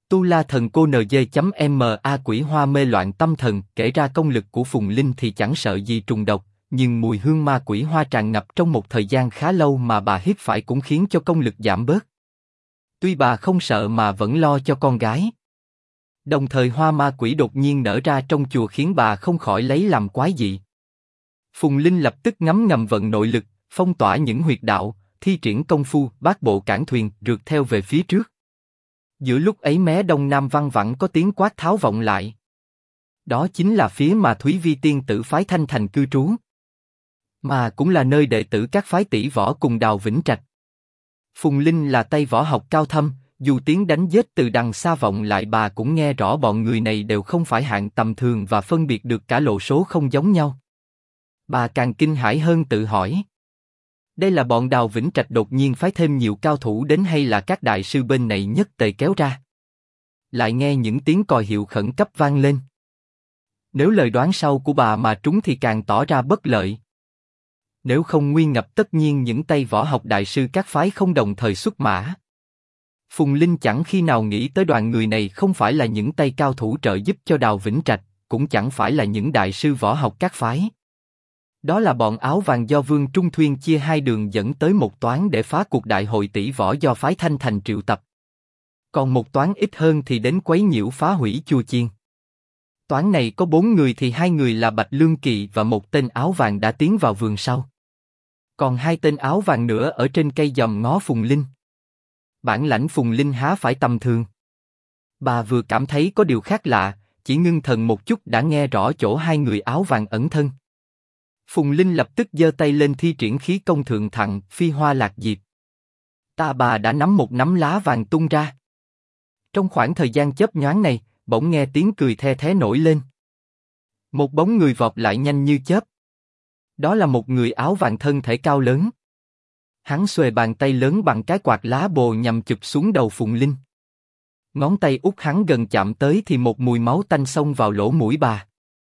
Tu La Thần Cô NG.MA Quỷ Hoa Mê Loạn Tâm Thần kể ra công lực của Phùng Linh thì chẳng sợ gì trùng độc, nhưng mùi hương ma quỷ hoa tràn ngập trong một thời gian khá lâu mà bà hít phải cũng khiến cho công lực giảm bớt. Tuy bà không sợ mà vẫn lo cho con gái. Đồng thời hoa ma quỷ đột nhiên nở ra trong chùa khiến bà không khỏi lấy làm quái dị. Phùng Linh lập tức ngấm ngầm vận nội lực, phong tỏa những huyệt đạo, thi triển công phu bát bộ cản thuyền rượt theo về phía trước. Giữa lúc ấy mé đông nam văng vẳng có tiếng quát tháo vọng lại. Đó chính là phía mà Thúy Vi tiên tử phái Thanh Thành cư trú, mà cũng là nơi đệ tử các phái tỷ võ cùng Đào Vĩnh Trạch. Phùng Linh là tay võ học cao thâm, dù tiếng đánh giết từ đằng xa vọng lại bà cũng nghe rõ bọn người này đều không phải hạng tầm thường và phân biệt được cả lộ số không giống nhau. Bà càng kinh hãi hơn tự hỏi. Đây là bọn Đào Vĩnh Trạch đột nhiên phái thêm nhiều cao thủ đến hay là các đại sư bên này nhất tề kéo ra? Lại nghe những tiếng còi hiệu khẩn cấp vang lên. Nếu lời đoán sau của bà mà trúng thì càng tỏ ra bất lợi. Nếu không nguy ngập tất nhiên những tay võ học đại sư các phái không đồng thời xuất mã. Phùng Linh chẳng khi nào nghĩ tới đoàn người này không phải là những tay cao thủ trợ giúp cho Đào Vĩnh Trạch, cũng chẳng phải là những đại sư võ học các phái. Đó là bọn áo vàng do Vương Trung Thuyên chia hai đường dẫn tới một toán để phá cuộc đại hội tỷ võ do phái Thanh Thành triệu tập. Còn một toán ít hơn thì đến quấy nhiễu phá hủy chùa chiên. Toán này có 4 người thì 2 người là Bạch Lương Kỳ và một tên áo vàng đã tiến vào vườn sau. Còn 2 tên áo vàng nữa ở trên cây dòm ngó Phùng Linh. Bản lãnh Phùng Linh há phải tầm thường. Bà vừa cảm thấy có điều khác lạ, chỉ ngưng thần một chút đã nghe rõ chỗ 2 người áo vàng ẩn thân. Phùng Linh lập tức giơ tay lên thi triển khí công thượng thặng, phi hoa lạc diệp. Bà đã nắm một nắm lá vàng tung ra. Trong khoảng thời gian chớp nhoáng này, bỗng nghe tiếng cười the thé nổi lên. Một bóng người vọt lại nhanh như chớp. Đó là một người áo vàng thân thể cao lớn. Hắn xuề bàn tay lớn bằng cái quạt lá bồ nhằm chụp xuống đầu Phùng Linh. Ngón tay út hắn gần chạm tới thì một mùi máu tanh xông vào lỗ mũi bà.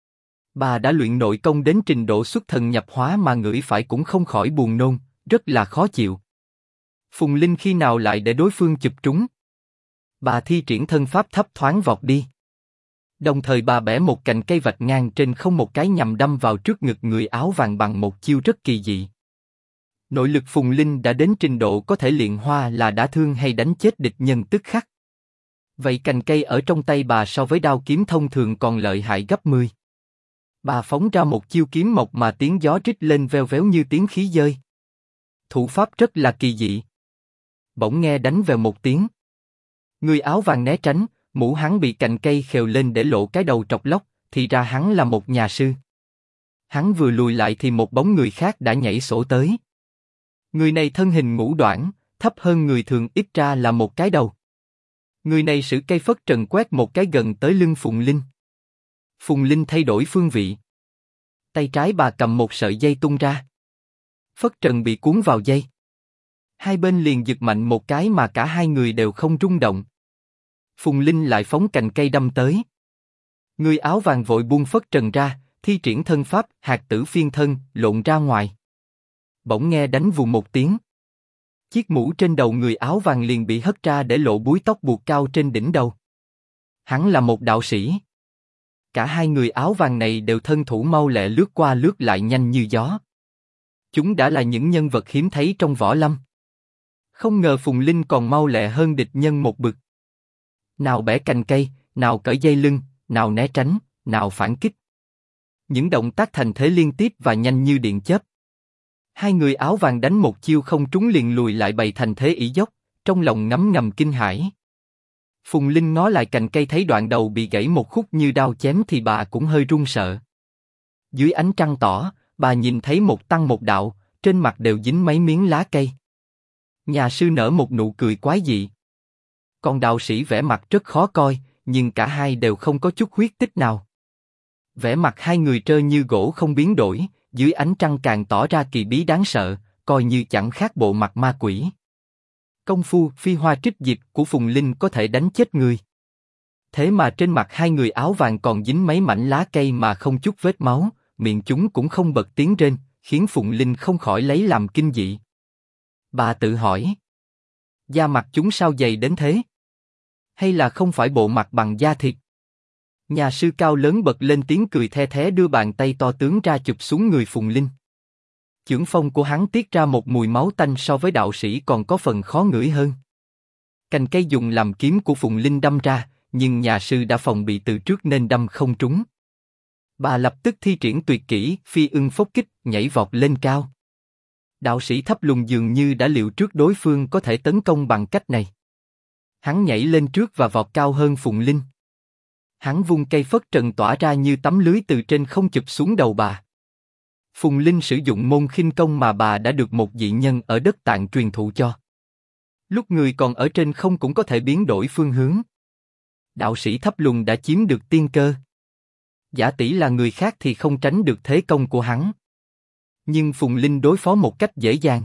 Bà đã luyện nội công đến trình độ xuất thần nhập hóa mà ngửi phải cũng không khỏi buồn nôn, rất là khó chịu. Phùng Linh khi nào lại để đối phương chụp trúng? Bà thi triển thân pháp thấp thoáng vọt đi. Đồng thời bà bẻ một cành cây vạch ngang trên không một cái nhằm đâm vào trước ngực người áo vàng bằng một chiêu rất kỳ dị. Nội lực Phùng Linh đã đến trình độ có thể luyện hoa là đã thương hay đánh chết địch nhân tức khắc. Vậy cành cây ở trong tay bà so với đao kiếm thông thường còn lợi hại gấp 10. Bà phóng ra một chiêu kiếm mộc mà tiếng gió rít lên veo véo như tiếng khí dơi. Thủ pháp rất là kỳ dị. Bỗng nghe đánh vèo một tiếng. Người áo vàng né tránh, mũ hắn bị cành cây khều lên để lộ cái đầu trọc lóc, thì ra hắn là một nhà sư. Hắn vừa lùi lại thì một bóng người khác đã nhảy sổ tới. Người này thân hình ngũ đoản, thấp hơn người thường ít ra là một cái đầu. Người này sử cây phất trần quét một cái gần tới lưng Phùng Linh. Phùng Linh thay đổi phương vị. Tay trái bà cầm một sợi dây tung ra. Phất trần bị cuốn vào dây. Hai bên liền giật mạnh một cái mà cả hai người đều không rung động. Phùng Linh lại phóng cành cây đâm tới. Người áo vàng vội buông phất trần ra, thi triển thân pháp hạt tử phiên thân, lộn ra ngoài. Bỗng nghe đánh vù một tiếng. Chiếc mũ trên đầu người áo vàng liền bị hất ra để lộ búi tóc buộc cao trên đỉnh đầu. Hắn là một đạo sĩ. Cả hai người áo vàng này đều thân thủ mau lẹ lướt qua lướt lại nhanh như gió. Chúng đã là những nhân vật hiếm thấy trong võ lâm. Không ngờ Phùng Linh còn mau lẹ hơn địch nhân một bậc. Nào bẻ cành cây, nào cởi dây lưng, nào né tránh, nào phản kích. Những động tác thành thế liên tiếp và nhanh như điện chớp. Hai người áo vàng đánh một chiêu không trúng liền lùi lại bày thành thế ỷ dốc, trong lòng ngấm ngầm kinh hãi. Phùng Linh ngó lại cành cây thấy đoạn đầu bị gãy một khúc như đao chém thì bà cũng hơi run sợ. Dưới ánh trăng tỏ, bà nhìn thấy một tăng một đạo, trên mặt đều dính mấy miếng lá cây. Nhà sư nở một nụ cười quái dị. Còn đạo sĩ vẻ mặt rất khó coi, nhưng cả hai đều không có chút huyết tích nào. Vẻ mặt hai người trơ như gỗ không biến đổi, dưới ánh trăng càng tỏ ra kỳ bí đáng sợ, coi như chẳng khác bộ mặt ma quỷ. Công phu phi hoa trích diệp của Phùng Linh có thể đánh chết người. Thế mà trên mặt hai người áo vàng còn dính mấy mảnh lá cây mà không chút vết máu, miệng chúng cũng không bật tiếng rên, khiến Phùng Linh không khỏi lấy làm kinh dị. Bà tự hỏi, da mặt chúng sao dày đến thế? Hay là không phải bộ mặt bằng da thịt? Nhà sư cao lớn bật lên tiếng cười the thé đưa bàn tay to tướng ra chụp xuống người Phùng Linh. Chưởng phong của hắn tiết ra một mùi máu tanh so với đạo sĩ còn có phần khó ngửi hơn. Cành cây dùng làm kiếm của Phùng Linh đâm ra, nhưng nhà sư đã phòng bị từ trước nên đâm không trúng. Bà lập tức thi triển tuyệt kỹ phi ưng phốc kích, nhảy vọt lên cao. Đạo sĩ Thấp Lùng dường như đã liệu trước đối phương có thể tấn công bằng cách này. Hắn nhảy lên trước và vọt cao hơn Phùng Linh. Hắn vung cây phất trần tỏa ra như tấm lưới từ trên không chụp xuống đầu bà. Phùng Linh sử dụng môn khinh công mà bà đã được một dị nhân ở đất Tạng truyền thụ cho. Lúc người còn ở trên không cũng có thể biến đổi phương hướng. Đạo sĩ Thấp Lùng đã chiếm được tiên cơ. Giả tỷ là người khác thì không tránh được thế công của hắn. Nhưng Phùng Linh đối phó một cách dễ dàng.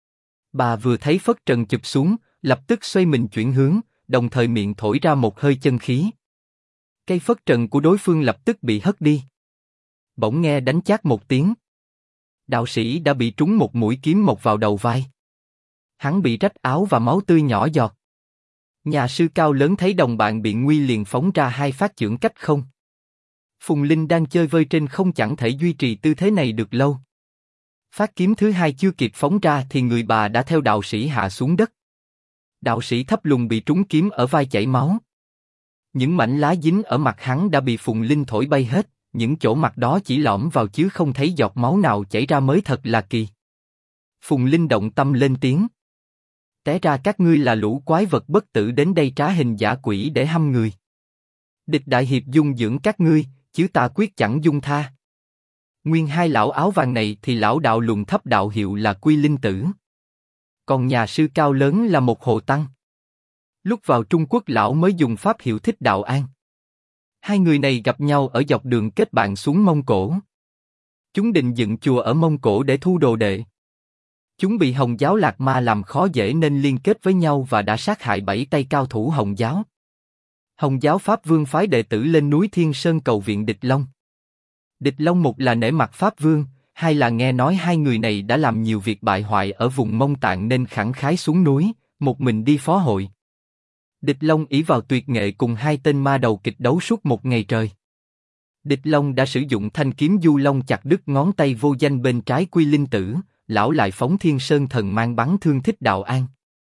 Bà vừa thấy phất trần chụp xuống, lập tức xoay mình chuyển hướng, đồng thời miệng thổi ra một hơi chân khí. Cây phất trần của đối phương lập tức bị hất đi. Bỗng nghe đánh chát một tiếng. Đạo sĩ đã bị trúng một mũi kiếm mộc vào đầu vai. Hắn bị rách áo và máu tươi nhỏ giọt. Nhà sư cao lớn thấy đồng bạn bị nguy liền phóng ra hai phát chưởng cách không. Phùng Linh đang chơi vơi trên không chẳng thể duy trì tư thế này được lâu. Phát kiếm thứ hai chưa kịp phóng ra thì người bà đã theo đạo sĩ hạ xuống đất. Đạo sĩ Thấp Lùng bị trúng kiếm ở vai chảy máu. Những mảnh lá dính ở mặt hắn đã bị Phùng Linh thổi bay hết, những chỗ mặt đó chỉ lõm vào chứ không thấy giọt máu nào chảy ra mới thật là kỳ. Phùng Linh động tâm lên tiếng. Té ra các ngươi là lũ quái vật bất tử đến đây trá hình giả quỷ để hăm người. Địch đại hiệp dung dưỡng các ngươi, chứ ta quyết chẳng dung tha. Nguyên hai lão áo vàng này thì lão đạo lùn thấp đạo hiệu là Quy Linh Tử. Còn nhà sư cao lớn là một Hồ Tăng. Lúc vào Trung Quốc lão mới dùng pháp hiệu Thích Đạo An. Hai người này gặp nhau ở dọc đường kết bạn xuống Mông Cổ. Chúng định dựng chùa ở Mông Cổ để thu đồ đệ. Chúng bị Hồng giáo Lạc Ma làm khó dễ nên liên kết với nhau và đã sát hại 7 tay cao thủ Hồng giáo. Hồng giáo Pháp Vương phái đệ tử lên núi Thiên Sơn cầu viện Địch Long. Địch Long một là nể mặt Pháp Vương, hai là nghe nói hai người này đã làm nhiều việc bại hoại ở vùng Mông Tạng nên khẳng khái xuống núi, một mình đi phó hội. Địch Long ỷ vào tuyệt nghệ cùng hai tên ma đầu kịch đấu suốt một ngày trời. Địch Long đã sử dụng thanh kiếm Du Long chặt đứt ngón tay vô danh bên trái Quy Linh Tử, lão lại phóng Thiên Sơn thần mang bắn thương Thích Đạo An.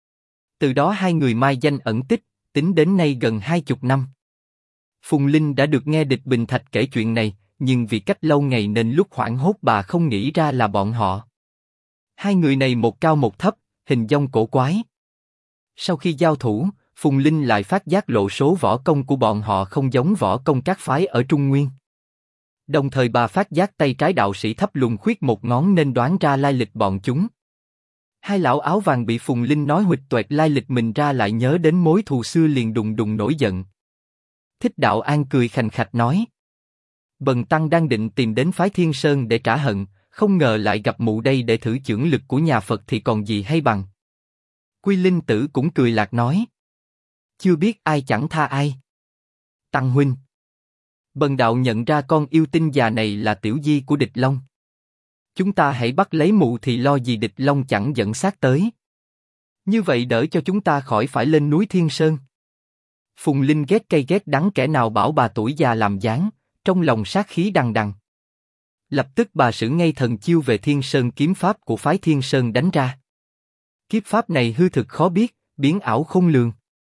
Từ đó hai người mai danh ẩn tích, tính đến nay gần 20 năm. Phùng Linh đã được nghe Địch Bình Thạch kể chuyện này, nhưng vì cách lâu ngày nên lúc hoảng hốt bà không nghĩ ra là bọn họ. Hai người này một cao một thấp, hình dong cổ quái. Sau khi giao thủ, Phùng Linh lại phát giác lộ số võ công của bọn họ không giống võ công các phái ở Trung Nguyên. Đồng thời bà phát giác tay trái đạo sĩ Thấp Lùng khuyết một ngón nên đoán ra lai lịch bọn chúng. Hai lão áo vàng bị Phùng Linh nói huỵch toẹt lai lịch mình ra lại nhớ đến mối thù xưa liền đùng đùng nổi giận. Thích Đạo An cười khành khạch nói. Bần tăng đang định tìm đến phái Thiên Sơn để trả hận, không ngờ lại gặp mụ đây để thử chưởng lực của nhà Phật thì còn gì hay bằng. Quy Linh Tử cũng cười lạc nói. Chưa biết ai chẳng tha ai. Tăng huynh. Bần đạo nhận ra con yêu tinh già này là tiểu di của Địch Long. Chúng ta hãy bắt lấy mụ thì lo gì Địch Long chẳng dẫn sát tới. Như vậy đỡ cho chúng ta khỏi phải lên núi Thiên Sơn. Phùng Linh ghét cay ghét đắng kẻ nào bảo bà tuổi già làm dáng, trong lòng sát khí đằng đằng. Lập tức bà sử ngay thần chiêu về Thiên Sơn kiếm pháp của phái Thiên Sơn đánh ra. Kiếp pháp này hư thực khó biết, biến ảo khôn lường.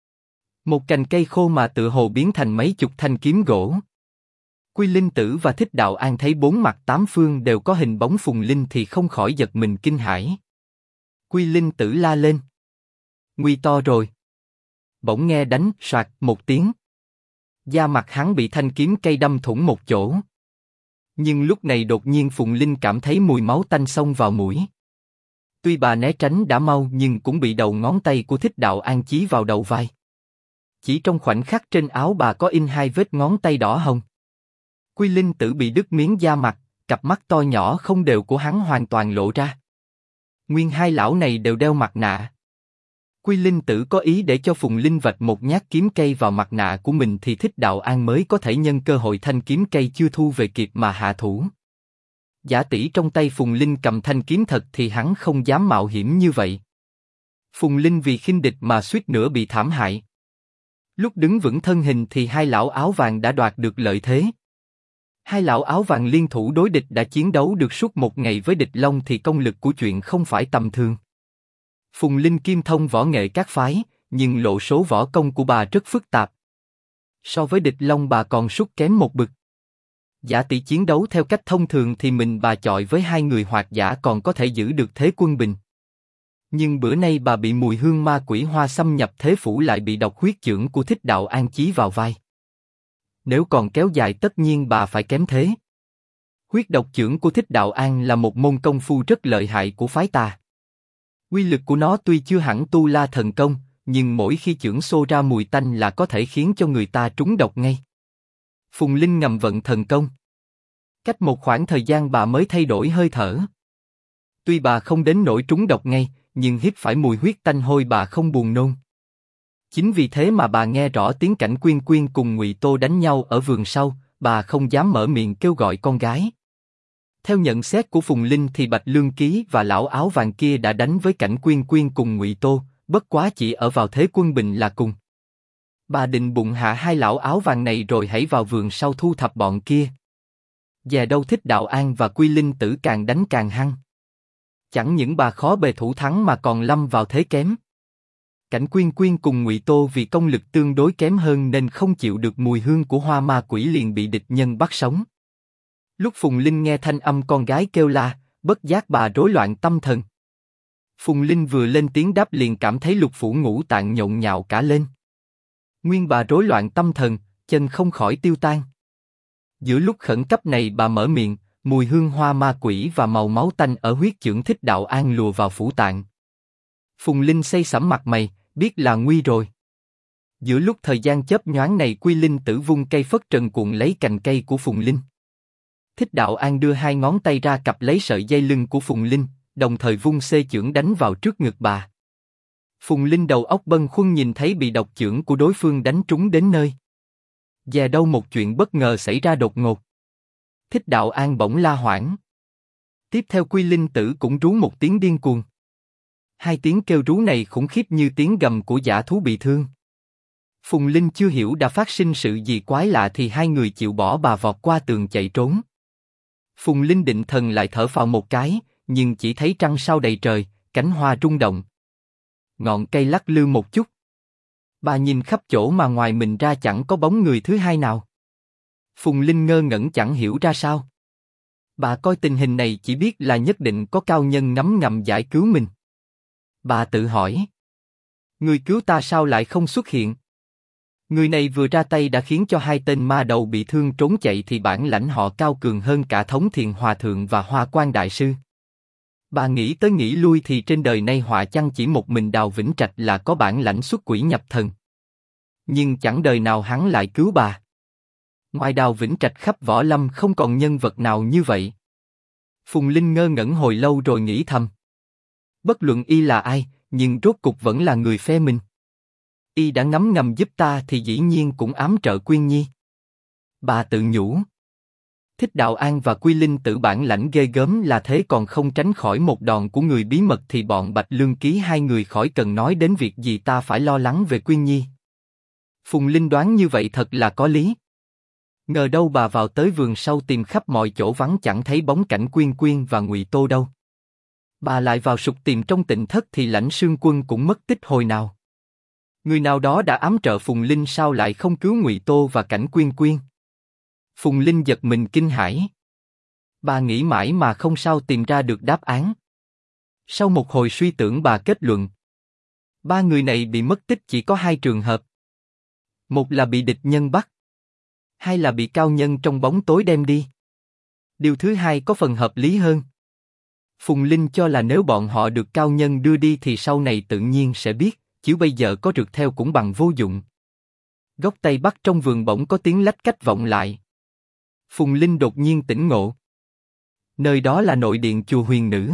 Một cành cây khô mà tựa hồ biến thành mấy chục thanh kiếm gỗ. Quy Linh Tử và Thích Đạo An thấy bốn mặt tám phương đều có hình bóng Phùng Linh thì không khỏi giật mình kinh hãi. Quy Linh Tử la lên. Nguy to rồi. Bỗng nghe đánh soạt một tiếng. Da mặt hắn bị thanh kiếm cây đâm thủng một chỗ. Nhưng lúc này đột nhiên Phùng Linh cảm thấy mùi máu tanh xông vào mũi. Tuy bà né tránh đã mau nhưng cũng bị đầu ngón tay của Thích Đạo An chí vào đầu vai. Chỉ trong khoảnh khắc trên áo bà có in hai vết ngón tay đỏ hồng. Quy Linh Tử bị đứt miếng da mặt, cặp mắt to nhỏ không đều của hắn hoàn toàn lộ ra. Nguyên hai lão này đều đeo mặt nạ. Quy Linh Tử có ý để cho Phùng Linh vạch một nhát kiếm cây vào mặt nạ của mình thì Thích Đạo An mới có thể nhân cơ hội thanh kiếm cây chưa thu về kịp mà hạ thủ. Giả tỷ trong tay Phùng Linh cầm thanh kiếm thật thì hắn không dám mạo hiểm như vậy. Phùng Linh vì khinh địch mà suýt nữa bị thảm hại. Lúc đứng vững thân hình thì hai lão áo vàng đã đoạt được lợi thế. Hai lão áo vàng liên thủ đối địch đã chiến đấu được suốt một ngày với địch long thì công lực của chuyện không phải tầm thường. Phùng Linh kim thông võ nghệ các phái, nhưng lộ số võ công của bà rất phức tạp. So với địch long bà còn sút kém một bậc. Giả tỷ chiến đấu theo cách thông thường thì mình bà chọi với hai người hoạt giả còn có thể giữ được thế quân bình. Nhưng bữa nay bà bị mùi hương ma quỷ hoa xâm nhập thế phủ lại bị độc huyết chưởng của Thích Đạo An chí vào vai. Nếu còn kéo dài tất nhiên bà phải kém thế. Huyết độc chưởng của Thích Đạo An là một môn công phu rất lợi hại của phái ta. Quy lực của nó tuy chưa hẳn tu la thần công, nhưng mỗi khi chưởng xô ra mùi tanh là có thể khiến cho người ta trúng độc ngay. Phùng Linh ngầm vận thần công. Cách một khoảng thời gian bà mới thay đổi hơi thở. Tuy bà không đến nỗi trúng độc ngay, nhưng hít phải mùi huyết tanh hôi bà không buồn nôn. Chính vì thế mà bà nghe rõ tiếng Cảnh Quyên Quyên cùng Ngụy Tô đánh nhau ở vườn sau, bà không dám mở miệng kêu gọi con gái. Theo nhận xét của Phùng Linh thì Bạch Lương Ký và lão áo vàng kia đã đánh với Cảnh Quyên Quyên cùng Ngụy Tô, bất quá chỉ ở vào thế quân bình là cùng. Bà định bụng hạ hai lão áo vàng này rồi hãy vào vườn sau thu thập bọn kia. Dè đâu Thích Đạo An và Quy Linh Tử càng đánh càng hăng. Chẳng những bà khó bề thủ thắng mà còn lâm vào thế kém. Cảnh Quyên Quyên cùng Ngụy Tô vì công lực tương đối kém hơn nên không chịu được mùi hương của hoa ma quỷ liền bị địch nhân bắt sống. Lúc Phùng Linh nghe thanh âm con gái kêu la, bất giác bà rối loạn tâm thần. Phùng Linh vừa lên tiếng đáp liền cảm thấy lục phủ ngũ tạng nhộn nhạo cả lên. Nguyên bà rối loạn tâm thần, chân không khỏi tiêu tan. Giữa lúc khẩn cấp này bà mở miệng, mùi hương hoa ma quỷ và màu máu tanh ở huyết chưởng Thích Đạo An lùa vào phủ tạng. Phùng Linh xây sẩm mặt mày, biết là nguy rồi. Giữa lúc thời gian chớp nhoáng này Quy Linh Tử vung cây phất trần cuộn lấy cành cây của Phùng Linh. Thích Đạo An đưa hai ngón tay ra cặp lấy sợi dây lưng của Phùng Linh, đồng thời vung xê chưởng đánh vào trước ngực bà. Phùng Linh đầu óc bâng khuâng nhìn thấy bị độc chưởng của đối phương đánh trúng đến nơi. Dè đâu một chuyện bất ngờ xảy ra đột ngột. Thích Đạo An bỗng la hoảng. Tiếp theo Quy Linh Tử cũng rú một tiếng điên cuồng. Hai tiếng kêu rú này khủng khiếp như tiếng gầm của dã thú bị thương. Phùng Linh chưa hiểu đã phát sinh sự gì quái lạ thì hai người chịu bỏ bà vọt qua tường chạy trốn. Phùng Linh định thần lại thở phào một cái, nhưng chỉ thấy trăng sao đầy trời, cánh hoa rung động. Ngọn cây lắc lư một chút. Bà nhìn khắp chỗ mà ngoài mình ra chẳng có bóng người thứ hai nào. Phùng Linh ngơ ngẩn chẳng hiểu ra sao. Bà coi tình hình này chỉ biết là nhất định có cao nhân ngấm ngầm giải cứu mình. Bà tự hỏi. Người cứu ta sao lại không xuất hiện? Người này vừa ra tay đã khiến cho hai tên ma đầu bị thương trốn chạy thì bản lãnh họ cao cường hơn cả Thống Thiền Hòa Thượng và Hoa Quan Đại Sư. Bà nghĩ tới nghĩ lui thì trên đời này họa chăng chỉ một mình Đào Vĩnh Trạch là có bản lãnh xuất quỷ nhập thần. Nhưng chẳng đời nào hắn lại cứu bà. Ngoài Đào Vĩnh Trạch khắp võ lâm không còn nhân vật nào như vậy. Phùng Linh ngơ ngẩn hồi lâu rồi nghĩ thầm. Bất luận y là ai, nhưng rốt cục vẫn là người phe mình. Y đã ngấm ngầm giúp ta thì dĩ nhiên cũng ám trợ Quyên Nhi. Bà tự nhủ. Thích Đạo An và Quy Linh Tử bản lãnh ghê gớm là thế còn không tránh khỏi một đòn của người bí mật thì bọn Bạch Lương Ký hai người khỏi cần nói đến việc gì ta phải lo lắng về Quyên Nhi. Phùng Linh đoán như vậy thật là có lý. Ngờ đâu bà vào tới vườn sau tìm khắp mọi chỗ vắng chẳng thấy bóng Cảnh Quyên Quyên và Ngụy Tô đâu. Bà lại vào sục tìm trong Tịnh Thất thì Lãnh Sương Quân cũng mất tích hồi nào. Người nào đó đã ám trợ Phùng Linh sao lại không cứu Ngụy Tô và Cảnh Quyên Quyên? Phùng Linh giật mình kinh hãi. Bà nghĩ mãi mà không sao tìm ra được đáp án. Sau một hồi suy tưởng bà kết luận. Ba người này bị mất tích chỉ có hai trường hợp. Một là bị địch nhân bắt. Hai là bị cao nhân trong bóng tối đem đi. Điều thứ hai có phần hợp lý hơn. Phùng Linh cho là nếu bọn họ được cao nhân đưa đi thì sau này tự nhiên sẽ biết, chứ bây giờ có rượt theo cũng bằng vô dụng. Góc Tây Bắc trong vườn bỗng có tiếng lách cách vọng lại. Phùng Linh đột nhiên tỉnh ngộ. Nơi đó là nội điện chùa Huyền Nữ.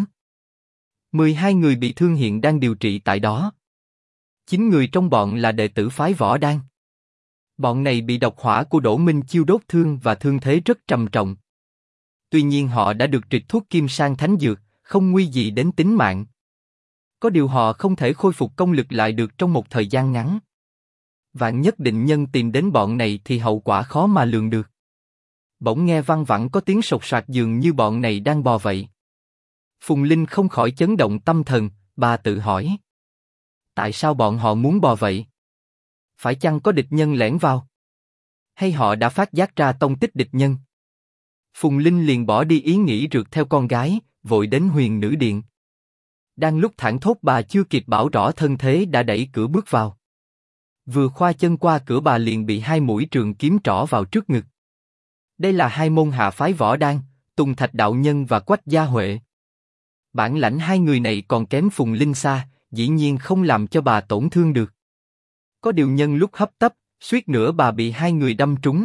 12 người bị thương hiện đang điều trị tại đó. 9 người trong bọn là đệ tử phái Võ Đan. Bọn này bị độc hỏa của Đỗ Minh Chiêu đốt thương và thương thế rất trầm trọng. Tuy nhiên họ đã được trịch thuốc kim sang thánh dược, không nguy gì đến tính mạng. Có điều họ không thể khôi phục công lực lại được trong một thời gian ngắn. Vạn nhất định nhân tìm đến bọn này thì hậu quả khó mà lường được. Bỗng nghe văng vẳng có tiếng sột soạt dường như bọn này đang bò vậy. Phùng Linh không khỏi chấn động tâm thần, bà tự hỏi. Tại sao bọn họ muốn bò vậy? Phải chăng có địch nhân lẻn vào? Hay họ đã phát giác ra tông tích địch nhân? Phùng Linh liền bỏ đi ý nghĩ rượt theo con gái, vội đến Huyền Nữ Điện. Đang lúc thảng thốt bà chưa kịp bảo rõ thân thế đã đẩy cửa bước vào. Vừa khoa chân qua cửa bà liền bị hai mũi trường kiếm trỏ vào trước ngực. Đây là hai môn hạ phái võ đan, Tùng Thạch đạo nhân và Quách Gia Huệ. Bản lãnh hai người này còn kém Phùng Linh xa, dĩ nhiên không làm cho bà tổn thương được. Có điều nhân lúc hấp tấp, suýt nữa bà bị hai người đâm trúng.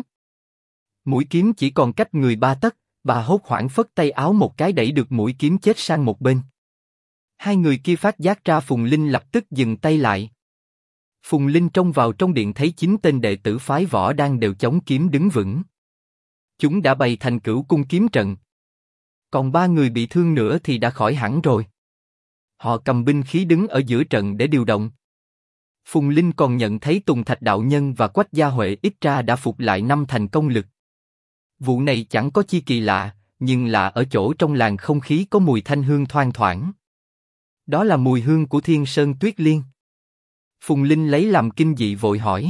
Mũi kiếm chỉ còn cách người 3 tấc, bà hốt hoảng phất tay áo một cái đẩy được mũi kiếm chết sang một bên. Hai người kia phát giác ra Phùng Linh lập tức dừng tay lại. Phùng Linh trông vào trong điện thấy 9 tên đệ tử phái võ đang đều chống kiếm đứng vững. Chúng đã bày thành cửu cung kiếm trận. Còn 3 người bị thương nữa thì đã khỏi hẳn rồi. Họ cầm binh khí đứng ở giữa trận để điều động. Phùng Linh còn nhận thấy Tùng Thạch đạo nhân và Quách Gia Huệ ít ra đã phục lại 5 thành công lực. Vụ này chẳng có chi kỳ lạ, nhưng lạ ở chỗ trong làn không khí có mùi thanh hương thoang thoảng. Đó là mùi hương của Thiên Sơn Tuyết Liên. Phùng Linh lấy làm kinh dị vội hỏi.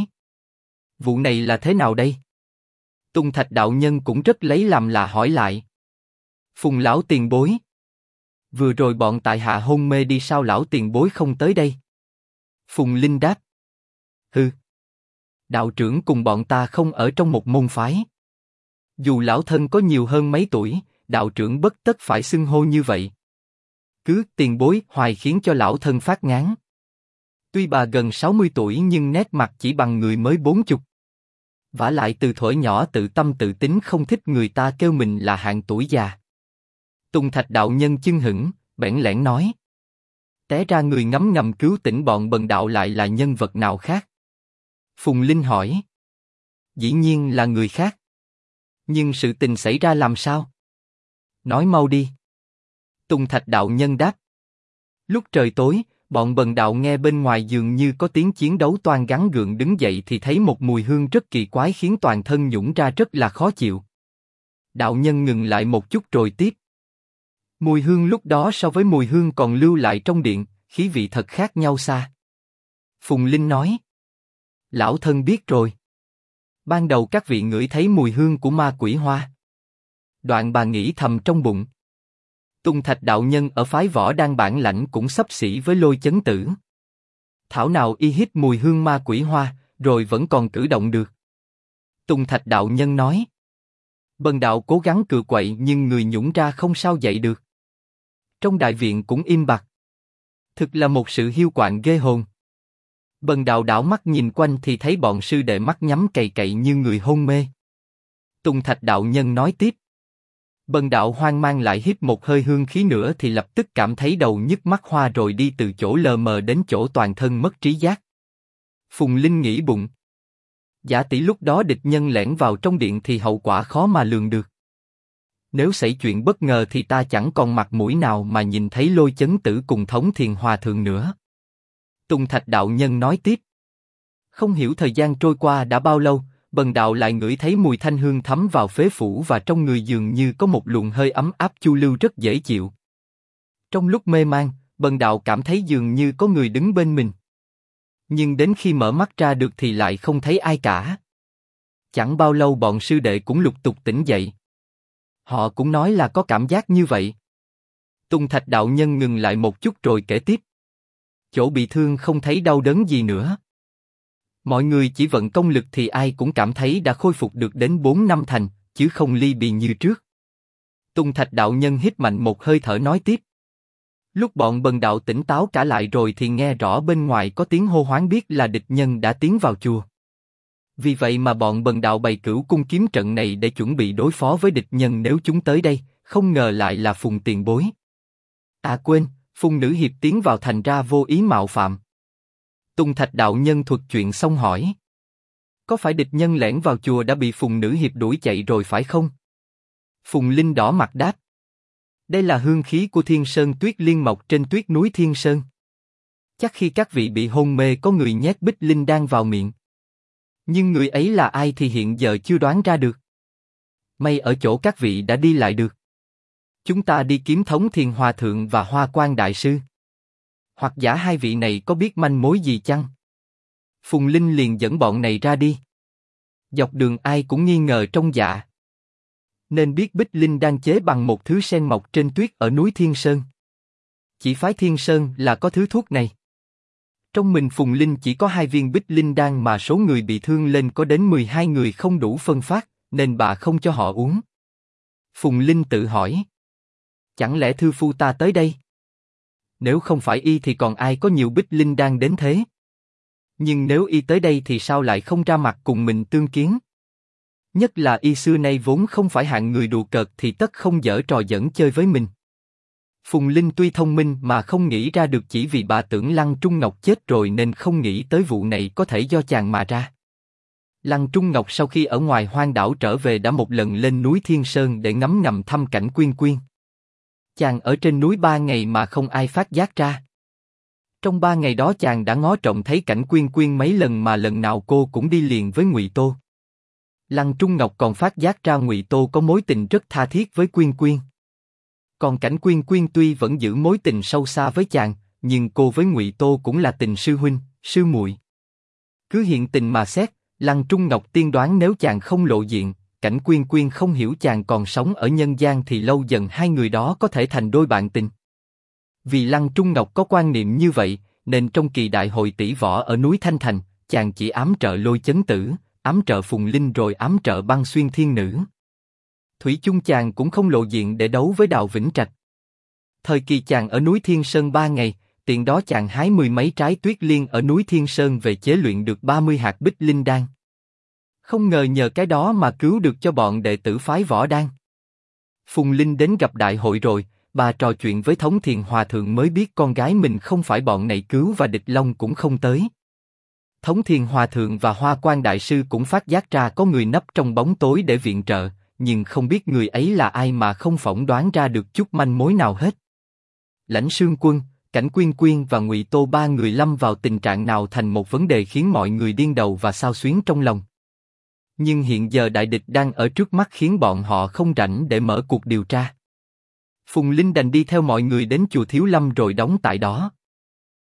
Vụ này là thế nào đây? Tùng Thạch đạo nhân cũng rất lấy làm lạ hỏi lại. Phùng lão tiền bối. Vừa rồi bọn tại hạ hôn mê đi sao lão tiền bối không tới đây? Phùng Linh đáp. Hừ. Đạo trưởng cùng bọn ta không ở trong một môn phái. Dù lão thân có nhiều hơn mấy tuổi, đạo trưởng bất tất phải xưng hô như vậy. Cứ tiền bối hoài khiến cho lão thân phát ngán. Tuy bà gần 60 tuổi nhưng nét mặt chỉ bằng người mới 40. Vả lại từ thuở nhỏ tự tâm tự tính không thích người ta kêu mình là hạng tuổi già. Tùng Thạch đạo nhân chưng hửng, bẽn lẽn nói. Té ra người ngấm ngầm cứu tỉnh bọn bần đạo lại là nhân vật nào khác? Phùng Linh hỏi. Dĩ nhiên là người khác. Nhưng sự tình xảy ra làm sao? Nói mau đi. Tùng Thạch đạo nhân đáp. Lúc trời tối, bọn bần đạo nghe bên ngoài dường như có tiếng chiến đấu toan gắng gượng đứng dậy thì thấy một mùi hương rất kỳ quái khiến toàn thân nhũng ra rất là khó chịu. Đạo nhân ngừng lại một chút rồi tiếp. Mùi hương lúc đó so với mùi hương còn lưu lại trong điện, khí vị thật khác nhau xa. Phùng Linh nói. Lão thân biết rồi. Ban đầu các vị ngửi thấy mùi hương của ma quỷ hoa. Đoạn bà nghĩ thầm trong bụng. Tùng Thạch đạo nhân ở phái võ đang bản lãnh cũng xấp xỉ với Lôi Chấn Tử. Thảo nào y hít mùi hương ma quỷ hoa, rồi vẫn còn cử động được. Tùng Thạch đạo nhân nói. Bần đạo cố gắng cựa quậy nhưng người nhũng ra không sao dậy được. Trong đại viện cũng im bặt. Thực là một sự hiu quạnh ghê hồn. Bần đạo đảo mắt nhìn quanh thì thấy bọn sư đệ mắt nhắm cày cậy như người hôn mê. Tùng Thạch đạo nhân nói tiếp. Bần đạo hoang mang lại hít một hơi hương khí nữa thì lập tức cảm thấy đầu nhức mắt hoa rồi đi từ chỗ lờ mờ đến chỗ toàn thân mất trí giác. Phùng Linh nghĩ bụng. Giả tỷ lúc đó địch nhân lẻn vào trong điện thì hậu quả khó mà lường được. Nếu xảy chuyện bất ngờ thì ta chẳng còn mặt mũi nào mà nhìn thấy Lôi Chấn Tử cùng Thống Thiền Hòa Thượng nữa. Tùng Thạch đạo nhân nói tiếp. Không hiểu thời gian trôi qua đã bao lâu, bần đạo lại ngửi thấy mùi thanh hương thấm vào phế phủ và trong người dường như có một luồng hơi ấm áp chu lưu rất dễ chịu. Trong lúc mê man, bần đạo cảm thấy dường như có người đứng bên mình. Nhưng đến khi mở mắt ra được thì lại không thấy ai cả. Chẳng bao lâu bọn sư đệ cũng lục tục tỉnh dậy. Họ cũng nói là có cảm giác như vậy. Tùng Thạch đạo nhân ngừng lại một chút rồi kể tiếp. Chỗ bị thương không thấy đau đớn gì nữa. Mọi người chỉ vận công lực thì ai cũng cảm thấy đã khôi phục được đến 4-5 thành, chứ không ly bì như trước. Tùng Thạch đạo nhân hít mạnh một hơi thở nói tiếp. Lúc bọn bần đạo tỉnh táo cả lại rồi thì nghe rõ bên ngoài có tiếng hô hoán biết là địch nhân đã tiến vào chùa. Vì vậy mà bọn bần đạo bày cửu cung kiếm trận này để chuẩn bị đối phó với địch nhân nếu chúng tới đây, không ngờ lại là Phùng tiền bối. À quên, Phùng nữ hiệp tiến vào thành ra vô ý mạo phạm. Tùng Thạch đạo nhân thuật chuyện xong hỏi. Có phải địch nhân lẻn vào chùa đã bị Phùng nữ hiệp đuổi chạy rồi phải không? Phùng Linh đỏ mặt đáp. Đây là hương khí của Thiên Sơn Tuyết Liên mọc trên tuyết núi Thiên Sơn. Chắc khi các vị bị hôn mê có người nhét bích linh đan vào miệng. Nhưng người ấy là ai thì hiện giờ chưa đoán ra được. May ở chỗ các vị đã đi lại được. Chúng ta đi kiếm Thống Thiền Hòa Thượng và Hoa Quan Đại Sư. Hoặc giả hai vị này có biết manh mối gì chăng? Phùng Linh liền dẫn bọn này ra đi. Dọc đường ai cũng nghi ngờ trong dạ. Nên biết Bích Linh đang chế bằng một thứ sen mọc trên tuyết ở núi Thiên Sơn. Chỉ phái Thiên Sơn là có thứ thuốc này. Trong mình Phùng Linh chỉ có 2 viên Bích Linh đan mà số người bị thương lên có đến 12 người không đủ phân phát, nên bà không cho họ uống. Phùng Linh tự hỏi. Chẳng lẽ thư phu ta tới đây? Nếu không phải y thì còn ai có nhiều Bích Linh đan đến thế? Nhưng nếu y tới đây thì sao lại không ra mặt cùng mình tương kiến? Nhất là y xưa nay vốn không phải hạng người đùa cợt thì tất không giở trò giỡn chơi với mình. Phùng Linh tuy thông minh mà không nghĩ ra được chỉ vì bà tưởng Lăng Trung Ngọc chết rồi nên không nghĩ tới vụ này có thể do chàng mà ra. Lăng Trung Ngọc sau khi ở ngoài hoang đảo trở về đã một lần lên núi Thiên Sơn để ngắm ngầm thăm cảnh Quyên Quyên. Chàng ở trên núi 3 ngày mà không ai phát giác ra. Trong 3 ngày đó chàng đã ngó trộm thấy cảnh Quyên Quyên mấy lần mà lần nào cô cũng đi liền với Ngụy Tô. Lăng Trung Ngọc còn phát giác ra Ngụy Tô có mối tình rất tha thiết với Quyên Quyên. Còn cảnh Quyên Quyên tuy vẫn giữ mối tình sâu xa với chàng, nhưng cô với Ngụy Tô cũng là tình sư huynh, sư muội. Cứ hiện tình mà xét, Lăng Trung Ngọc tiên đoán nếu chàng không lộ diện, cảnh Quyên Quyên không hiểu chàng còn sống ở nhân gian thì lâu dần hai người đó có thể thành đôi bạn tình. Vì Lăng Trung Ngọc có quan niệm như vậy, nên trong kỳ đại hội tỷ võ ở núi Thanh Thành, chàng chỉ ám trợ Lôi Chấn Tử, ám trợ Phùng Linh rồi ám trợ Băng Xuyên Thiên Nữ. Thủy chung chàng cũng không lộ diện để đấu với Đào Vĩnh Trạch. Thời kỳ chàng ở núi Thiên Sơn 3 ngày, tiện đó chàng hái 10 mấy trái tuyết liên ở núi Thiên Sơn về chế luyện được 30 hạt Bích Linh đan. Không ngờ nhờ cái đó mà cứu được cho bọn đệ tử phái Võ Đan. Phùng Linh đến gặp đại hội rồi, bà trò chuyện với Thống Thiền Hòa Thượng mới biết con gái mình không phải bọn này cứu và Địch Long cũng không tới. Thống Thiền Hòa Thượng và Hoa Quan Đại Sư cũng phát giác ra có người nấp trong bóng tối để viện trợ, nhưng không biết người ấy là ai mà không phỏng đoán ra được chút manh mối nào hết. Lãnh Sương Quân, cảnh Quyên Quyên và Ngụy Tô ba người lâm vào tình trạng nào thành một vấn đề khiến mọi người điên đầu và xao xuyến trong lòng. Nhưng hiện giờ đại địch đang ở trước mắt khiến bọn họ không rảnh để mở cuộc điều tra. Phùng Linh đành đi theo mọi người đến chùa Thiếu Lâm rồi đóng tại đó.